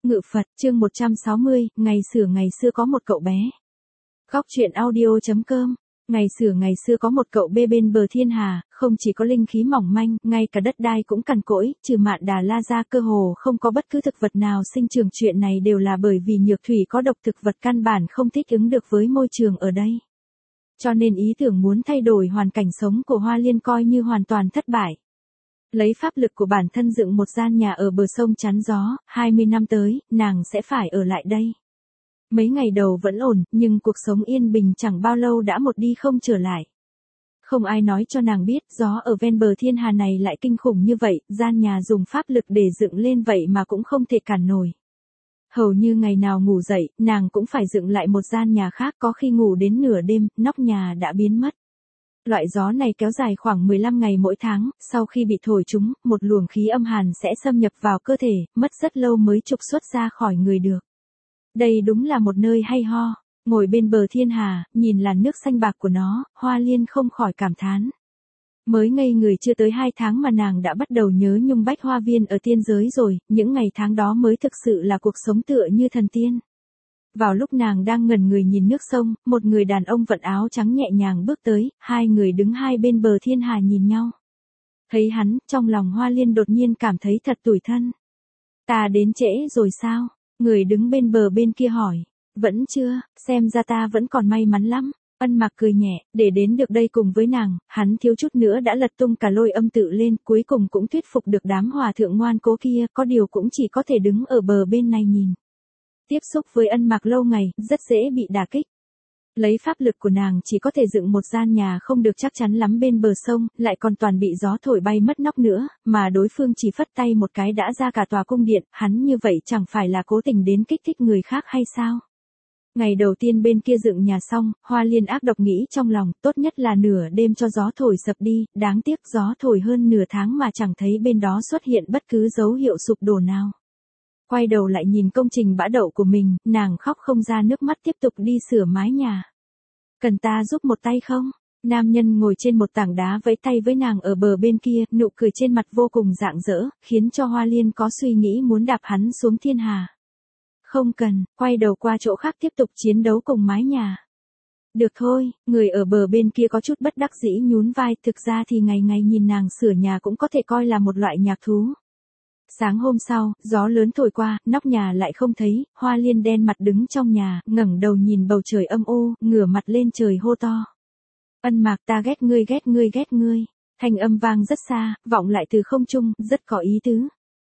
Ngự Phật, chương 160, ngày xưa có một cậu bé. Góc truyện audio.com. Ngày xưa có một cậu bé bên bờ thiên hà, không chỉ có linh khí mỏng manh, ngay cả đất đai cũng cằn cỗi, trừ Mạn Đà La ra cơ hồ không có bất cứ thực vật nào sinh trưởng. Chuyện này đều là bởi vì nhược thủy có độc, thực vật căn bản không thích ứng được với môi trường ở đây. Cho nên ý tưởng muốn thay đổi hoàn cảnh sống của Hoa Liên coi như hoàn toàn thất bại. Lấy pháp lực của bản thân dựng một gian nhà ở bờ sông chắn gió, 20 năm tới, nàng sẽ phải ở lại đây. Mấy ngày đầu vẫn ổn, nhưng cuộc sống yên bình chẳng bao lâu đã một đi không trở lại. Không ai nói cho nàng biết, gió ở ven bờ thiên hà này lại kinh khủng như vậy, gian nhà dùng pháp lực để dựng lên vậy mà cũng không thể cản nổi. Hầu như ngày nào ngủ dậy, nàng cũng phải dựng lại một gian nhà khác, có khi ngủ đến nửa đêm, nóc nhà đã biến mất. Loại gió này kéo dài khoảng 15 ngày mỗi tháng, sau khi bị thổi trúng, một luồng khí âm hàn sẽ xâm nhập vào cơ thể, mất rất lâu mới trục xuất ra khỏi người được. Đây đúng là một nơi hay ho. Ngồi bên bờ thiên hà, nhìn làn nước xanh bạc của nó, Hoa Liên không khỏi cảm thán. Mới ngây người chưa tới 2 tháng mà nàng đã bắt đầu nhớ nhung Bách Hoa Viên ở tiên giới rồi, những ngày tháng đó mới thực sự là cuộc sống tựa như thần tiên. Vào lúc nàng đang ngẩn người nhìn nước sông, một người đàn ông vận áo trắng nhẹ nhàng bước tới, hai người đứng hai bên bờ thiên hà nhìn nhau. Thấy hắn, trong lòng Hoa Liên đột nhiên cảm thấy thật tủi thân. Ta đến trễ rồi sao? Người đứng bên bờ bên kia hỏi. Vẫn chưa, xem ra ta vẫn còn may mắn lắm. Ân Mạc cười nhẹ, để đến được đây cùng với nàng, hắn thiếu chút nữa đã lật tung cả Lôi Âm tự lên, cuối cùng cũng thuyết phục được đám hòa thượng ngoan cố kia, có điều cũng chỉ có thể đứng ở bờ bên này nhìn. Tiếp xúc với Ân Mạc lâu ngày, rất dễ bị đả kích. Lấy pháp lực của nàng chỉ có thể dựng một gian nhà không được chắc chắn lắm bên bờ sông, lại còn toàn bị gió thổi bay mất nóc nữa, mà đối phương chỉ phất tay một cái đã ra cả tòa cung điện, hắn như vậy chẳng phải là cố tình đến kích thích người khác hay sao? Ngày đầu tiên bên kia dựng nhà xong, Hoa Liên ác độc nghĩ trong lòng, tốt nhất là nửa đêm cho gió thổi sập đi, đáng tiếc gió thổi hơn nửa tháng mà chẳng thấy bên đó xuất hiện bất cứ dấu hiệu sụp đổ nào. Quay đầu lại nhìn công trình bã đậu của mình, nàng khóc không ra nước mắt tiếp tục đi sửa mái nhà. Cần ta giúp một tay không? Nam nhân ngồi trên một tảng đá vẫy tay với nàng ở bờ bên kia, nụ cười trên mặt vô cùng rạng rỡ, khiến cho Hoa Liên có suy nghĩ muốn đạp hắn xuống thiên hà. Không cần, quay đầu qua chỗ khác tiếp tục chiến đấu cùng mái nhà. Được thôi, người ở bờ bên kia có chút bất đắc dĩ nhún vai, thực ra thì ngày ngày nhìn nàng sửa nhà cũng có thể coi là một loại nhạc thú. Sáng hôm sau, gió lớn thổi qua, nóc nhà lại không thấy, Hoa Liên đen mặt đứng trong nhà, ngẩng đầu nhìn bầu trời âm u, ngửa mặt lên trời hô to. Ân Mạc, ta ghét ngươi ghét ngươi ghét ngươi. Thanh âm vang rất xa, vọng lại từ không trung, rất có ý tứ.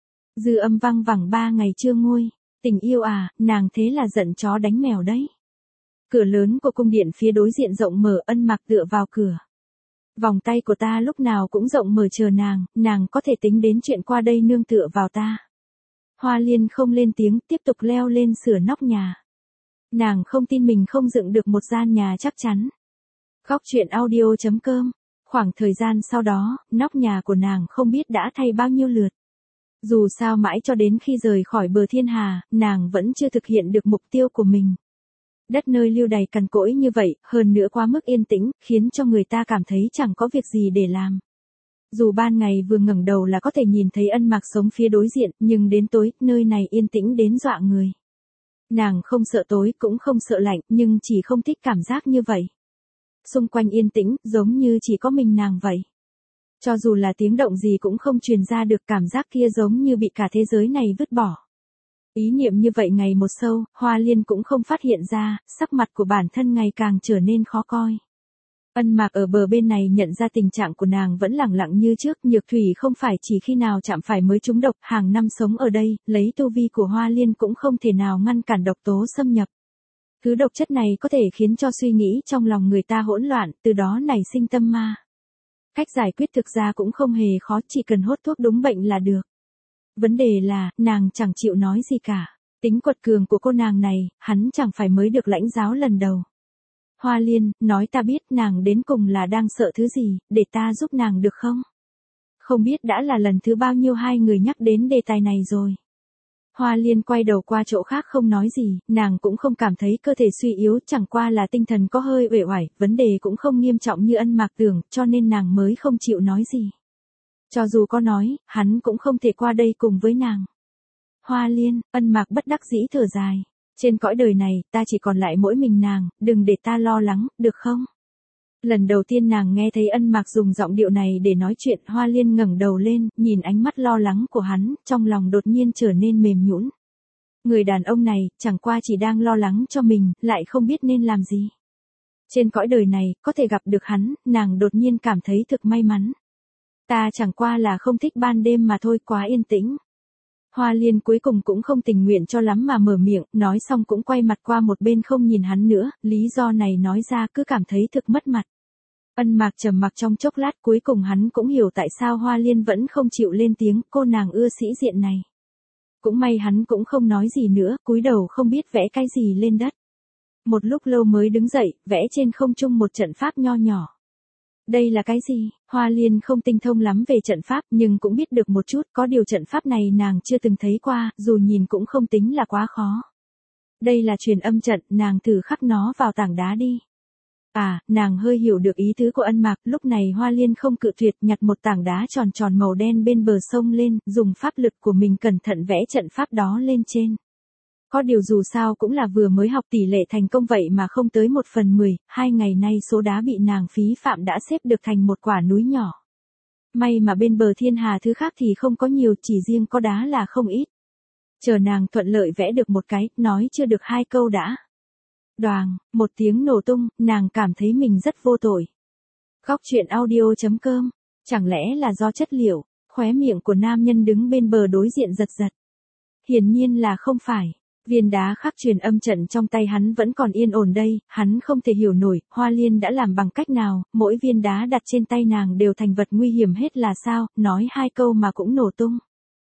Dư âm vang vẳng 3 ngày chưa nguôi. Tình yêu à, nàng thế là giận chó đánh mèo đấy. Cửa lớn của cung điện phía đối diện rộng mở, Ân Mạc tựa vào cửa. Vòng tay của ta lúc nào cũng rộng mở chờ nàng có thể tính đến chuyện qua đây nương tựa vào ta. Hoa Liên không lên tiếng, tiếp tục leo lên sửa nóc nhà. Nàng không tin mình không dựng được một gian nhà chắc chắn. Góc truyện audio.com. Khoảng thời gian sau đó, nóc nhà của nàng không biết đã thay bao nhiêu lượt. Dù sao mãi cho đến khi rời khỏi bờ thiên hà, nàng vẫn chưa thực hiện được mục tiêu của mình. Đất nơi lưu đày cằn cỗi như vậy, hơn nữa quá mức yên tĩnh, khiến cho người ta cảm thấy chẳng có việc gì để làm. Dù ban ngày vừa ngẩng đầu là có thể nhìn thấy Ân Mạc sống phía đối diện, nhưng đến tối, nơi này yên tĩnh đến dọa người. Nàng không sợ tối, cũng không sợ lạnh, nhưng chỉ không thích cảm giác như vậy. Xung quanh yên tĩnh, giống như chỉ có mình nàng vậy. Cho dù là tiếng động gì cũng không truyền ra được, cảm giác kia giống như bị cả thế giới này vứt bỏ. Ý niệm như vậy ngày một sâu, Hoa Liên cũng không phát hiện ra, sắc mặt của bản thân ngày càng trở nên khó coi. Ân Mạc ở bờ bên này nhận ra tình trạng của nàng vẫn lẳng lặng như trước, nhược thủy không phải chỉ khi nào chạm phải mới trúng độc, hàng năm sống ở đây, lấy tu vi của Hoa Liên cũng không thể nào ngăn cản độc tố xâm nhập. Thứ độc chất này có thể khiến cho suy nghĩ trong lòng người ta hỗn loạn, từ đó nảy sinh tâm ma. Cách giải quyết thực ra cũng không hề khó, chỉ cần hốt thuốc đúng bệnh là được. Vấn đề là, nàng chẳng chịu nói gì cả. Tính quật cường của cô nàng này, hắn chẳng phải mới được lãnh giáo lần đầu. Hoa Liên, nói ta biết nàng đến cùng là đang sợ thứ gì, để ta giúp nàng được không? Không biết đã là lần thứ bao nhiêu hai người nhắc đến đề tài này rồi. Hoa Liên quay đầu qua chỗ khác không nói gì, nàng cũng không cảm thấy cơ thể suy yếu, chẳng qua là tinh thần có hơi uể oải, vấn đề cũng không nghiêm trọng như Ân Mạc tưởng, cho nên nàng mới không chịu nói gì. Cho dù có nói, hắn cũng không thể qua đây cùng với nàng. Hoa Liên, Ân Mạc bất đắc dĩ thở dài. Trên cõi đời này, ta chỉ còn lại mỗi mình nàng, đừng để ta lo lắng, được không? Lần đầu tiên nàng nghe thấy Ân Mạc dùng giọng điệu này để nói chuyện, Hoa Liên ngẩng đầu lên, nhìn ánh mắt lo lắng của hắn, trong lòng đột nhiên trở nên mềm nhũn. Người đàn ông này, chẳng qua chỉ đang lo lắng cho mình, lại không biết nên làm gì. Trên cõi đời này, có thể gặp được hắn, nàng đột nhiên cảm thấy thực may mắn. Ta chẳng qua là không thích ban đêm mà thôi, quá yên tĩnh. Hoa Liên cuối cùng cũng không tình nguyện cho lắm mà mở miệng, nói xong cũng quay mặt qua một bên không nhìn hắn nữa, lý do này nói ra cứ cảm thấy thực mất mặt. Ân Mạc trầm mặc trong chốc lát, cuối cùng hắn cũng hiểu tại sao Hoa Liên vẫn không chịu lên tiếng, cô nàng ưa sĩ diện này. Cũng may hắn cũng không nói gì nữa, cúi đầu không biết vẽ cái gì lên đất. Một lúc lâu mới đứng dậy, vẽ trên không trung một trận pháp nho nhỏ. Đây là cái gì? Hoa Liên không tinh thông lắm về trận pháp nhưng cũng biết được một chút, có điều trận pháp này nàng chưa từng thấy qua, dù nhìn cũng không tính là quá khó. Đây là truyền âm trận, nàng thử khắc nó vào tảng đá đi. À, nàng hơi hiểu được ý tứ của Ân Mạc, lúc này Hoa Liên không cự tuyệt, nhặt một tảng đá tròn tròn màu đen bên bờ sông lên, dùng pháp lực của mình cẩn thận vẽ trận pháp đó lên trên. Có điều dù sao cũng là vừa mới học, tỷ lệ thành công vậy mà không tới 1/10, 2 ngày nay số đá bị nàng phí phạm đã xếp được thành một quả núi nhỏ. May mà bên bờ thiên hà thứ khác thì không có nhiều, chỉ riêng có đá là không ít. Chờ nàng thuận lợi vẽ được một cái, nói chưa được 2 câu đã. Đoàng, một tiếng nổ tung, nàng cảm thấy mình rất vô tội. Góc truyện audio.com, chẳng lẽ là do chất liệu? Khóe miệng của nam nhân đứng bên bờ đối diện giật giật. Hiển nhiên là không phải. Viên đá khắc truyền âm trận trong tay hắn vẫn còn yên ổn đây, hắn không thể hiểu nổi, Hoa Liên đã làm bằng cách nào, mỗi viên đá đặt trên tay nàng đều thành vật nguy hiểm hết là sao, nói 2 câu mà cũng nổ tung.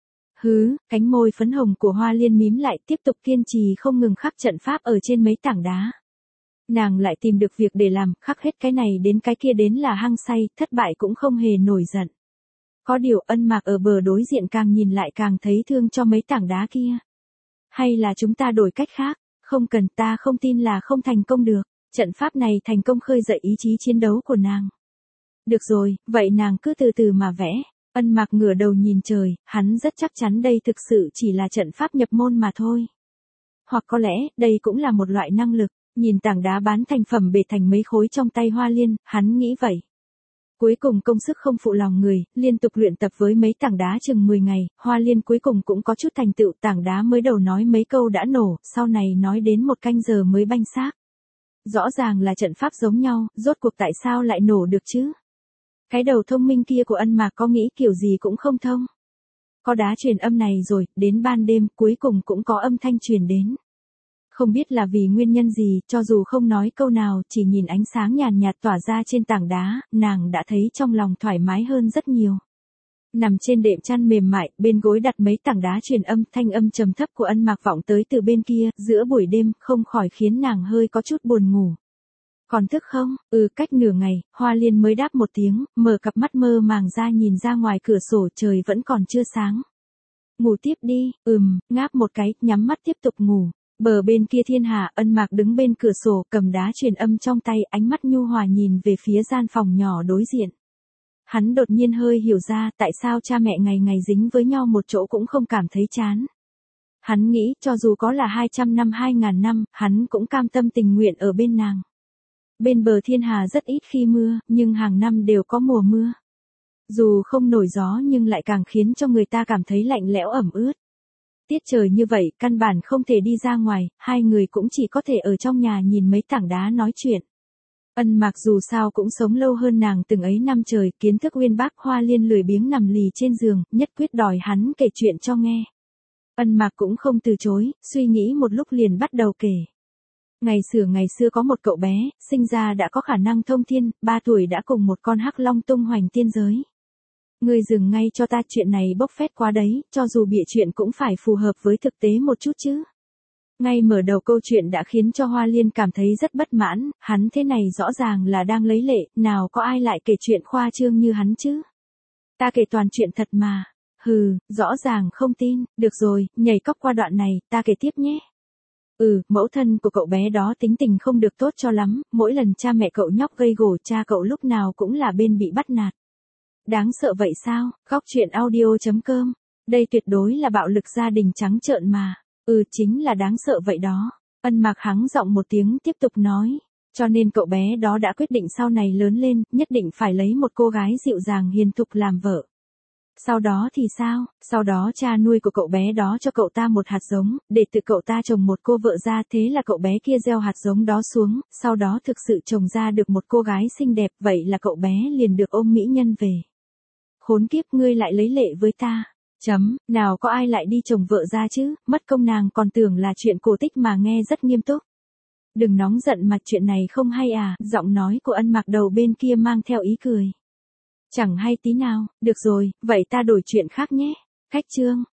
Hứ, cánh môi phấn hồng của Hoa Liên mím lại, tiếp tục kiên trì không ngừng khắc trận pháp ở trên mấy tảng đá. Nàng lại tìm được việc để làm, khắc hết cái này đến cái kia đến là hăng say, thất bại cũng không hề nổi giận. Có điều Ân Mạc ở bờ đối diện càng nhìn lại càng thấy thương cho mấy tảng đá kia. Hay là chúng ta đổi cách khác, không cần, ta không tin là không thành công được, trận pháp này thành công khơi dậy ý chí chiến đấu của nàng. Được rồi, vậy nàng cứ từ từ mà vẽ. Ân Mạc ngửa đầu nhìn trời, hắn rất chắc chắn đây thực sự chỉ là trận pháp nhập môn mà thôi. Hoặc có lẽ, đây cũng là một loại năng lực, nhìn tảng đá bán thành phẩm bệt thành mấy khối trong tay Hoa Liên, hắn nghĩ vậy. Cuối cùng công sức không phụ lòng người, liên tục luyện tập với mấy tảng đá chừng 10 ngày, Hoa Liên cuối cùng cũng có chút thành tựu, tảng đá mới đầu nói mấy câu đã nổ, sau này nói đến 1 canh giờ mới banh xác. Rõ ràng là trận pháp giống nhau, rốt cuộc tại sao lại nổ được chứ? Cái đầu thông minh kia của Ân Mạc có nghĩ kiểu gì cũng không thông. Có đá truyền âm này rồi, đến ban đêm, cuối cùng cũng có âm thanh truyền đến. Không biết là vì nguyên nhân gì, cho dù không nói câu nào, chỉ nhìn ánh sáng nhàn nhạt tỏa ra trên tảng đá, nàng đã thấy trong lòng thoải mái hơn rất nhiều. Nằm trên đệm chăn mềm mại, bên gối đặt mấy tảng đá truyền âm, thanh âm trầm thấp của Ân Mạc vọng tới từ bên kia, giữa buổi đêm, không khỏi khiến nàng hơi có chút buồn ngủ. Còn thức không? Cách nửa ngày, Hoa Liên mới đáp một tiếng, mở cặp mắt mơ màng ra nhìn ra ngoài cửa sổ, trời vẫn còn chưa sáng. Ngủ tiếp đi, ngáp một cái, nhắm mắt tiếp tục ngủ. Bờ bên kia thiên hà, Ân Mạc đứng bên cửa sổ, cầm đá truyền âm trong tay, ánh mắt nhu hòa nhìn về phía gian phòng nhỏ đối diện. Hắn đột nhiên hơi hiểu ra tại sao cha mẹ ngày ngày dính với nhau một chỗ cũng không cảm thấy chán. Hắn nghĩ, cho dù có là 200 năm 2000 năm, hắn cũng cam tâm tình nguyện ở bên nàng. Bên bờ thiên hà rất ít khi mưa, nhưng hàng năm đều có mùa mưa. Dù không nổi gió nhưng lại càng khiến cho người ta cảm thấy lạnh lẽo ẩm ướt. Tiết trời như vậy, căn bản không thể đi ra ngoài, hai người cũng chỉ có thể ở trong nhà nhìn mấy tảng đá nói chuyện. Ân Mạc dù sao cũng sống lâu hơn nàng từng ấy năm trời, kiến thức uyên bác. Hoa Liên lười biếng nằm lì trên giường, nhất quyết đòi hắn kể chuyện cho nghe. Ân Mạc cũng không từ chối, suy nghĩ một lúc liền bắt đầu kể. Ngày xưa có một cậu bé, sinh ra đã có khả năng thông thiên, 3 tuổi đã cùng một con hắc long tung hoành tiên giới. Ngươi dừng ngay cho ta, chuyện này bốc phét quá đấy, cho dù bịa chuyện cũng phải phù hợp với thực tế một chút chứ. Ngay mở đầu câu chuyện đã khiến cho Hoa Liên cảm thấy rất bất mãn, hắn thế này rõ ràng là đang lấy lệ, nào có ai lại kể chuyện khoa trương như hắn chứ. Ta kể toàn chuyện thật mà. Rõ ràng không tin, được rồi, nhảy cóc qua đoạn này, ta kể tiếp nhé. Mẫu thân của cậu bé đó tính tình không được tốt cho lắm, mỗi lần cha mẹ cậu nhóc gây gổ, cha cậu lúc nào cũng là bên bị bắt nạt. Đáng sợ vậy sao? Góc truyện audio.com Đây tuyệt đối là bạo lực gia đình trắng trợn mà. Chính là đáng sợ vậy đó. Ân Mạc hắng giọng một tiếng tiếp tục nói. Cho nên cậu bé đó đã quyết định sau này lớn lên, nhất định phải lấy một cô gái dịu dàng hiền thục làm vợ. Sau đó thì sao? Sau đó cha nuôi của cậu bé đó cho cậu ta một hạt giống, để tự cậu ta trồng một cô vợ ra, thế là cậu bé kia gieo hạt giống đó xuống, sau đó thực sự trồng ra được một cô gái xinh đẹp, vậy là cậu bé liền được ôm mỹ nhân về. Khốn kiếp, ngươi lại lấy lệ với ta. Nào có ai lại đi trồng vợ ra chứ, mất công nàng còn tưởng là chuyện cổ tích mà nghe rất nghiêm túc. Đừng nóng giận mà chuyện này không hay à, giọng nói của Ân Mạc đầu bên kia mang theo ý cười. Chẳng hay tí nào, được rồi, vậy ta đổi chuyện khác nhé. Khách trương.